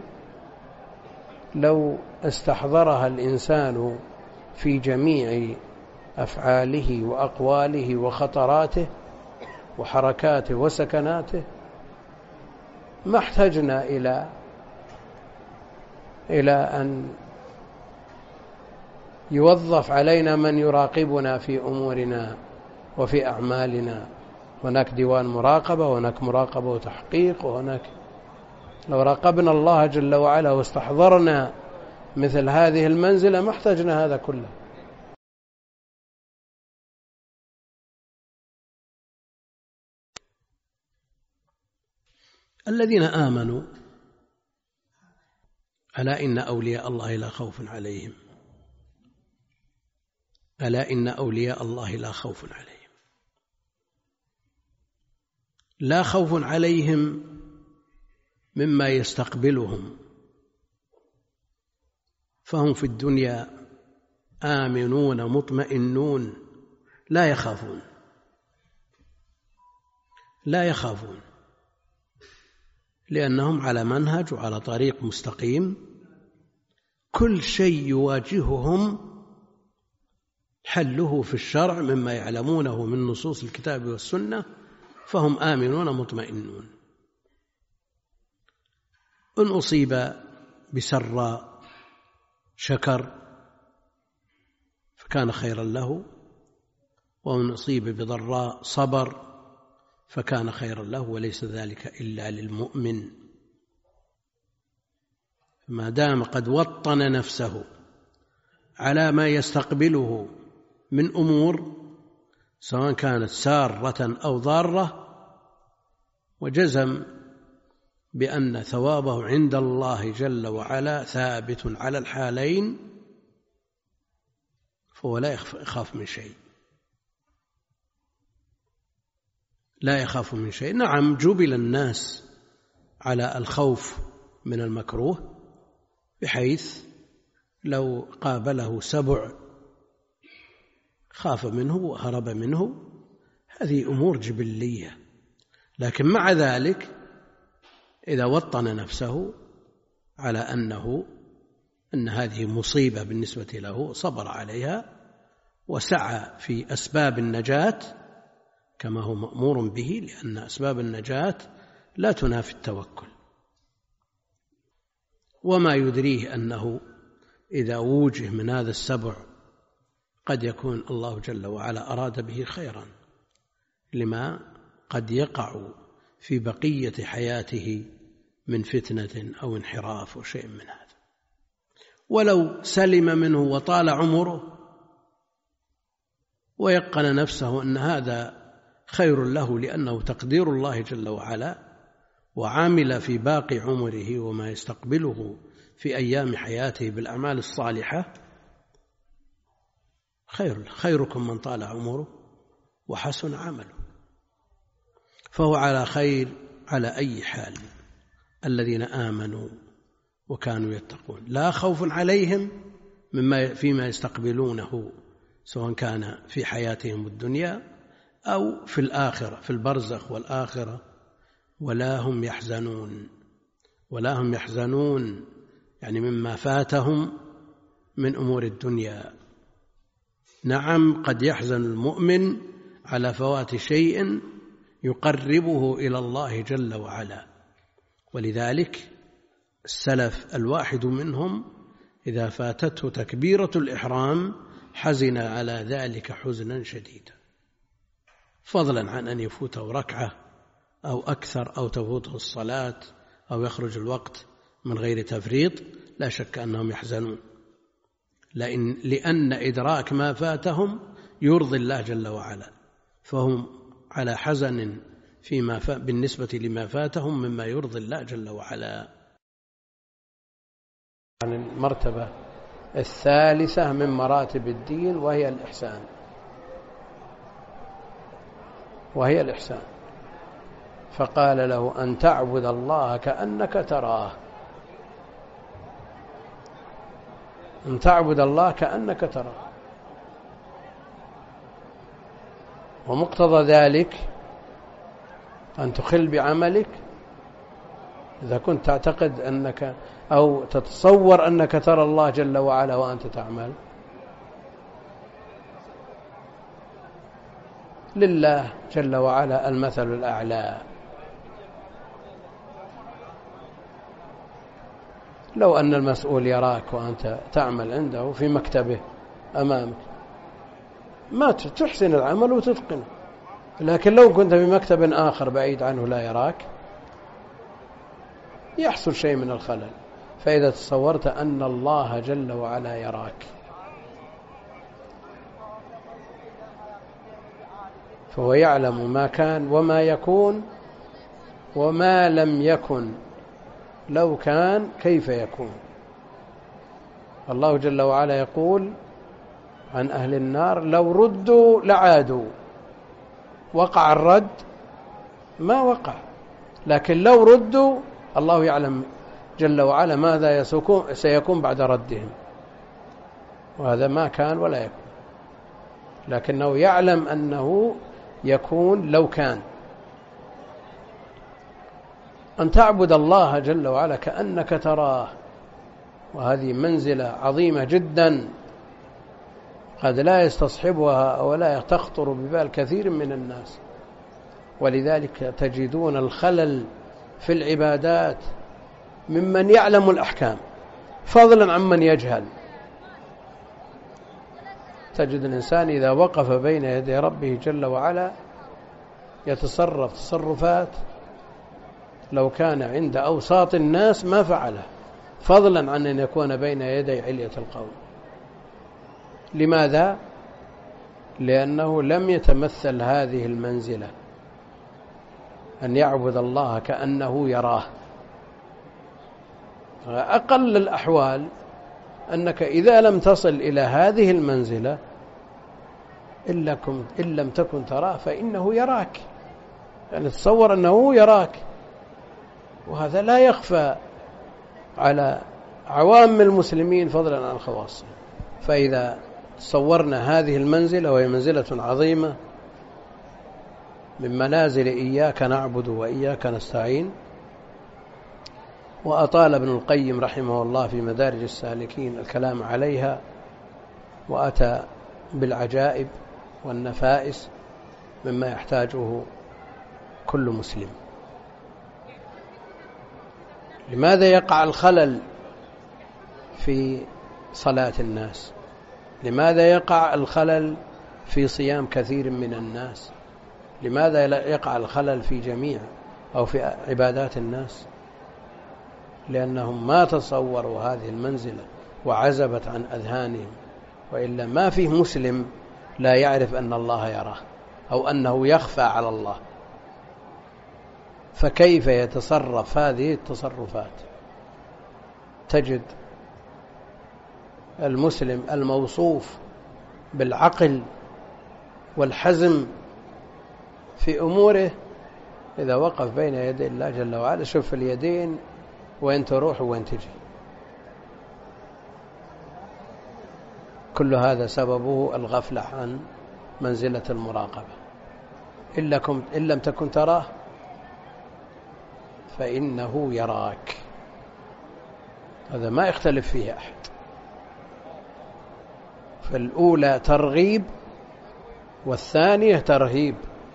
لو استحضرها الإنسان في جميع أفعاله وأقواله وخطراته وحركاته وسكناته ما احتجنا إلى إلى أن يوظف علينا من يراقبنا في أمورنا وفي أعمالنا. هناك ديوان مراقبة، وهناك مراقبة وتحقيق، وهناك لو راقبنا الله جل وعلا واستحضرنا مثل هذه المنزلة ما احتجنا هذا كله. الذين آمنوا ألا إن أولياء الله لا خوف عليهم، ألا إن أولياء الله لا خوف عليهم، لا خوف عليهم مما يستقبلهم، فهم في الدنيا آمنون مطمئنون لا يخافون، لا يخافون، لأنهم على منهج وعلى طريق مستقيم. كل شيء يواجههم حله في الشرع مما يعلمونه من نصوص الكتاب والسنة، فهم آمنون مطمئنون. إن أصيب بسراء شكر فكان خيرا له، وإن أصيب بضراء صبر فكان خيرا له، وليس ذلك إلا للمؤمن. ما دام قد وطن نفسه على ما يستقبله من أمور سواء كانت سارة أو ضارة، وجزم بأن ثوابه عند الله جل وعلا ثابت على الحالين، فهو لا يخاف من شيء. لا يخاف من شيء. نعم، جبل الناس على الخوف من المكروه، بحيث لو قابله سبع خاف منه وهرب منه، هذه أمور جبلية. لكن مع ذلك إذا وطن نفسه على أنه أن هذه مصيبة بالنسبة له صبر عليها وسعى في أسباب النجاة كما هو مأمور به، لأن أسباب النجاة لا تنافي التوكل. وما يدريه أنه إذا وجه من هذا السبع قد يكون الله جل وعلا أراد به خيرا، لما قد يقع في بقية حياته من فتنة أو انحراف وشيء من هذا. ولو سلم منه وطال عمره ويقن نفسه أن هذا خير له لأنه تقدير الله جل وعلا، وعامل في باقي عمره وما يستقبله في أيام حياته بالأعمال الصالحة، خير خيركم من طال عمره وحسن عمله. فهو على خير على أي حال. الذين آمنوا وكانوا يتقون لا خوف عليهم مما فيما يستقبلونه، سواء كان في حياتهم الدنيا أو في الآخرة، في البرزخ والآخرة، ولا هم يحزنون. ولا هم يحزنون يعني مما فاتهم من أمور الدنيا. نعم، قد يحزن المؤمن على فوات شيء يقربه إلى الله جل وعلا، ولذلك السلف الواحد منهم إذا فاتته تكبيرة الإحرام حزن على ذلك حزنا شديدا، فضلا عن أن يفوته ركعة أو أكثر، أو تفوته الصلاة، أو يخرج الوقت من غير تفريط. لا شك أنهم يحزنون، لأن, لأن إدراك ما فاتهم يرضي الله جل وعلا، فهم على حزن فيما ف... بالنسبة لما فاتهم مما يرضي الله جل وعلا. عن المرتبة الثالثة من مراتب الدين وهي الإحسان، وهي الإحسان فقال له أن تعبد الله كأنك تراه، أن تعبد الله كأنك تراه. ومقتضى ذلك أن تخل بعملك إذا كنت تعتقد أنك أو تتصور أنك ترى الله جل وعلا وأنت تعمل. لله جل وعلا المثل الأعلى. لو أن المسؤول يراك وأنت تعمل عنده في مكتبه أمامك ما تحسن العمل وتتقنه، لكن لو كنت في مكتب آخر بعيد عنه لا يراك يحصل شيء من الخلل. فإذا تصورت أن الله جل وعلا يراك فهو يعلم ما كان وما يكون وما لم يكن، لو كان كيف يكون. الله جل وعلا يقول عن أهل النار لو ردوا لعادوا. وقع الرد؟ ما وقع، لكن لو ردوا الله يعلم جل وعلا ماذا سيكون بعد ردهم، وهذا ما كان ولا يكون، لكنه يعلم أنه يكون لو كان. أن تعبد الله جل وعلا كأنك تراه، وهذه منزلة عظيمة جدا قد لا يستصحبها أو لا تخطر ببال كثير من الناس. ولذلك تجدون الخلل في العبادات ممن يعلم الأحكام فضلا عمن يجهل. تجد الإنسان إذا وقف بين يدي ربه جل وعلا يتصرف تصرفات لو كان عند أوساط الناس ما فعله، فضلا عن أن يكون بين يدي علية القوم. لماذا؟ لأنه لم يتمثل هذه المنزلة أن يعبد الله كأنه يراه. أقل الأحوال أنك إذا لم تصل إلى هذه المنزلة إن لم تكن تراه فإنه يراك، يعني تصور أنه يراك، وهذا لا يخفى على عوام المسلمين فضلا عن خواصهم. فإذا تصورنا هذه المنزلة، وهي منزلة عظيمة من منازل إياك نعبد وإياك نستعين، وأطال ابن القيم رحمه الله في مدارج السالكين الكلام عليها، وأتى بالعجائب والنفائس مما يحتاجه كل مسلم. لماذا يقع الخلل في صلاة الناس؟ لماذا يقع الخلل في صيام كثير من الناس؟ لماذا يقع الخلل في جميع أو في عبادات الناس؟ لأنهم ما تصوروا هذه المنزلة وعزبت عن أذهانهم، وإلا ما فيه مسلم لا يعرف أن الله يراه أو أنه يخفى على الله، فكيف يتصرف هذه التصرفات؟ تجد المسلم الموصوف بالعقل والحزم في أموره إذا وقف بين يدي الله جل وعلا شوف اليدين وين تروح وين تجي. كل هذا سببه الغفلة عن منزلة المراقبة. إن لم تكن تراه فإنه يراك، هذا ما يختلف فيه أحد. فالأولى ترغيب والثانية ترهيب.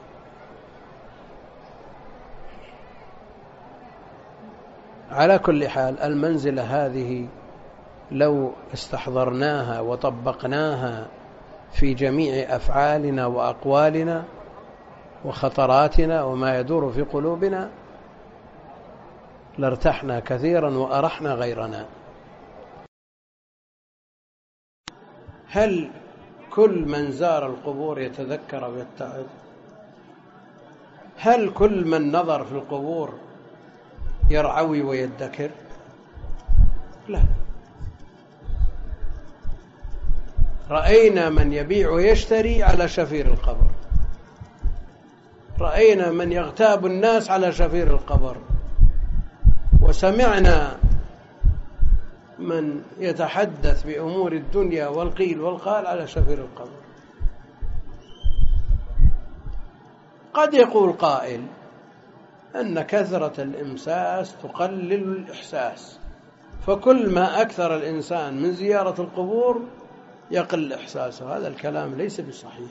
على كل حال المنزلة هذه لو استحضرناها وطبقناها في جميع أفعالنا وأقوالنا وخطراتنا وما يدور في قلوبنا لارتحنا كثيرا وأرحنا غيرنا. هل كل من زار القبور يتذكر ويتعظ؟ هل كل من نظر في القبور يرعوي ويدكر؟ لا. رأينا من يبيع ويشتري على شفير القبر، رأينا من يغتاب الناس على شفير القبر، وسمعنا من يتحدث بأمور الدنيا والقيل والقال على شفير القبر. قد يقول قائل أن كثرة الإمساس تقلل الإحساس، فكل ما أكثر الإنسان من زيارة القبور يقل إحساسه. هذا الكلام ليس بصحيح.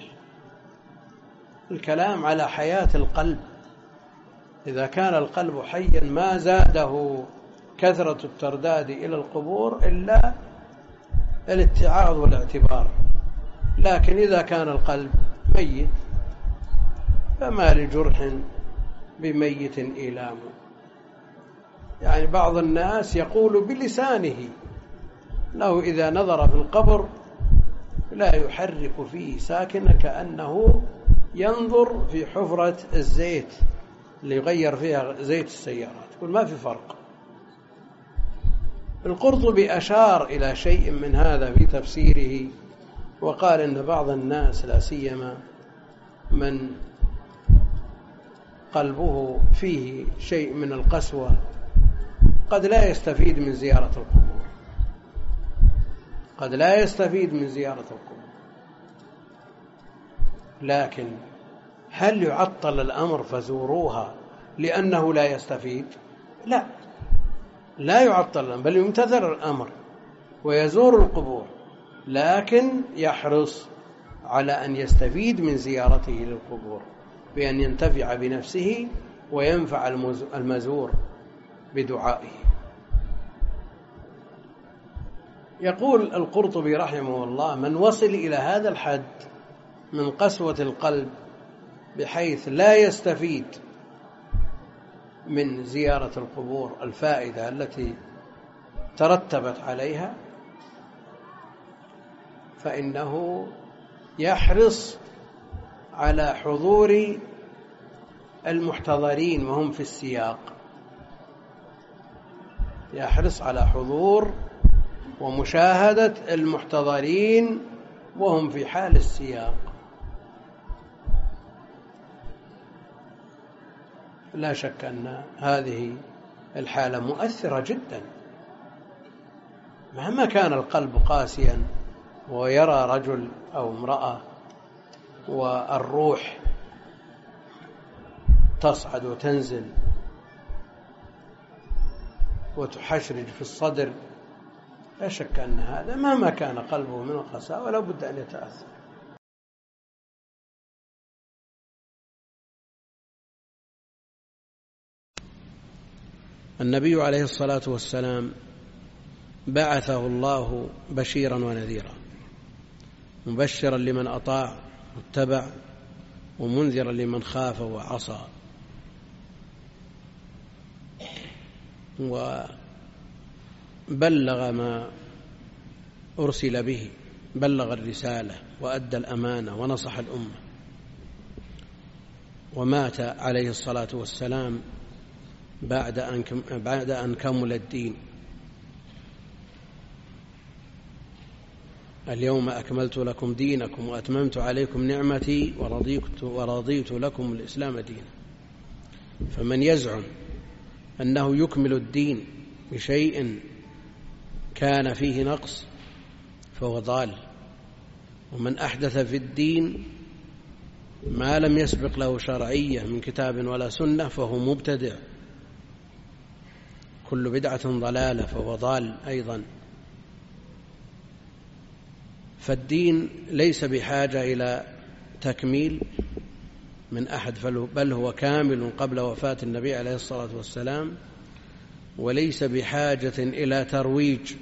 الكلام على حياة القلب. إذا كان القلب حيا ما زاده كثرة الترداد إلى القبور إلا الاتعاظ والاعتبار، لكن إذا كان القلب ميت فما لجرح بميت إيلام. يعني بعض الناس يقول بلسانه أنه إذا نظر في القبر لا يحرك فيه ساكنة، كأنه ينظر في حفرة الزيت اللي يغير فيها زيت السيارات، يقول ما في فرق. القرطبي أشار إلى شيء من هذا في تفسيره، وقال إن بعض الناس لا سيما من قلبه فيه شيء من القسوة قد لا يستفيد من زيارة القبور، قد لا يستفيد من زيارة القبور. لكن هل يعطل الأمر فزوروها لأنه لا يستفيد؟ لا، لا يعطل، بل يمتثل الأمر ويزور القبور، لكن يحرص على أن يستفيد من زيارته للقبور بأن ينتفع بنفسه وينفع المزور بدعائه. يقول القرطبي رحمه الله: من وصل إلى هذا الحد من قسوة القلب بحيث لا يستفيد من زيارة القبور الفائدة التي ترتبت عليها، فإنه يحرص على حضور المحتضرين وهم في السياق، يحرص على حضور ومشاهدة المحتضرين وهم في حال السياق. لا شك أن هذه الحالة مؤثرة جدا. مهما كان القلب قاسيا ويرى رجل أو امرأة والروح تصعد وتنزل وتحشرج في الصدر، لا شك أن هذا مهما كان قلبه من القساوة ولا بد أن يتأثر. النبي عليه الصلاة والسلام بعثه الله بشيرا ونذيرا، مبشرا لمن أطاع واتبع، ومنذرا لمن خاف وعصى، وبلغ ما أرسل به، بلغ الرسالة وأدى الأمانة ونصح الأمة، ومات عليه الصلاة والسلام بعد أن بعد أن كمل الدين. اليوم أكملت لكم دينكم وأتممت عليكم نعمتي ورضيت, ورضيت لكم الإسلام دينا. فمن يزعم أنه يكمل الدين بشيء كان فيه نقص فهو ضال، ومن أحدث في الدين ما لم يسبق له شرعية من كتاب ولا سنة فهو مبتدع، كل بدعة ضلالة فهو ضال أيضا. فالدين ليس بحاجة إلى تكميل من أحد، بل هو كامل قبل وفاة النبي عليه الصلاة والسلام، وليس بحاجة إلى ترويج.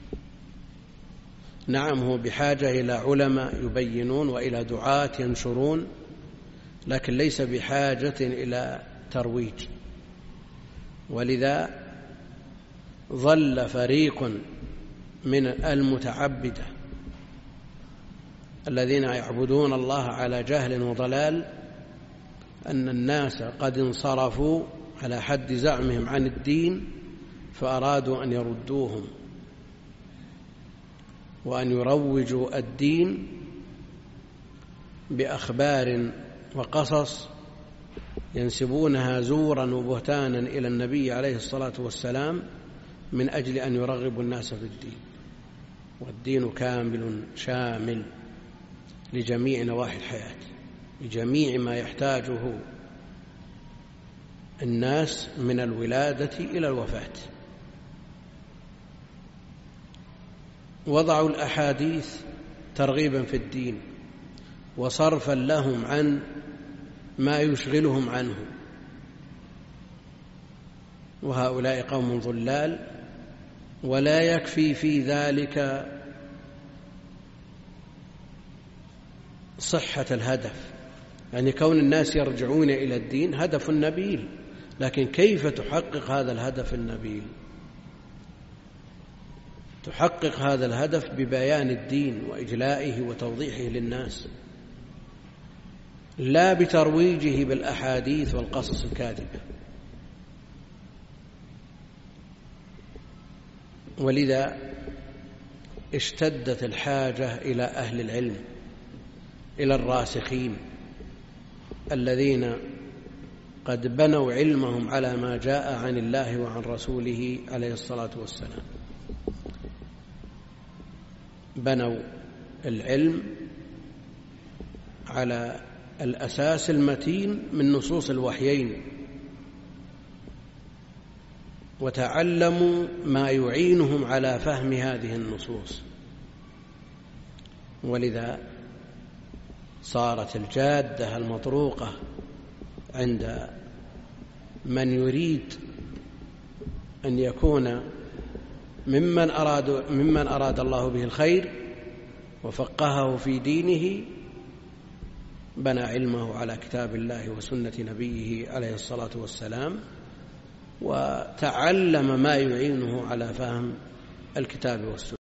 نعم هو بحاجة إلى علماء يبينون وإلى دعاة ينشرون، لكن ليس بحاجة إلى ترويج. ولذا ظل فريق من المتعبدة الذين يعبدون الله على جهل وضلال أن الناس قد انصرفوا على حد زعمهم عن الدين، فأرادوا أن يردوهم وأن يروجوا الدين بأخبار وقصص ينسبونها زورا وبهتانا إلى النبي عليه الصلاة والسلام من أجل أن يرغبوا الناس في الدين. والدين كامل شامل لجميع نواحي الحياة، لجميع ما يحتاجه الناس من الولادة إلى الوفاة. وضعوا الأحاديث ترغيبا في الدين وصرفا لهم عن ما يشغلهم عنه، وهؤلاء قوم ضلال. ولا يكفي في ذلك صحة الهدف، يعني كون الناس يرجعون إلى الدين هدف نبيل، لكن كيف تحقق هذا الهدف النبيل؟ تحقق هذا الهدف ببيان الدين وإجلائه وتوضيحه للناس، لا بترويجه بالأحاديث والقصص الكاذبة. ولذا اشتدت الحاجة إلى أهل العلم، إلى الراسخين الذين قد بنوا علمهم على ما جاء عن الله وعن رسوله عليه الصلاة والسلام. بنوا العلم على الأساس المتين من نصوص الوحيين، وتعلموا ما يعينهم على فهم هذه النصوص. ولذا صارت الجادة المطروقة عند من يريد أن يكون ممن أراد, ممن أراد الله به الخير وفقهه في دينه، بنى علمه على كتاب الله وسنة نبيه عليه الصلاة والسلام، وتعلم ما يعينه على فهم الكتاب والسنة.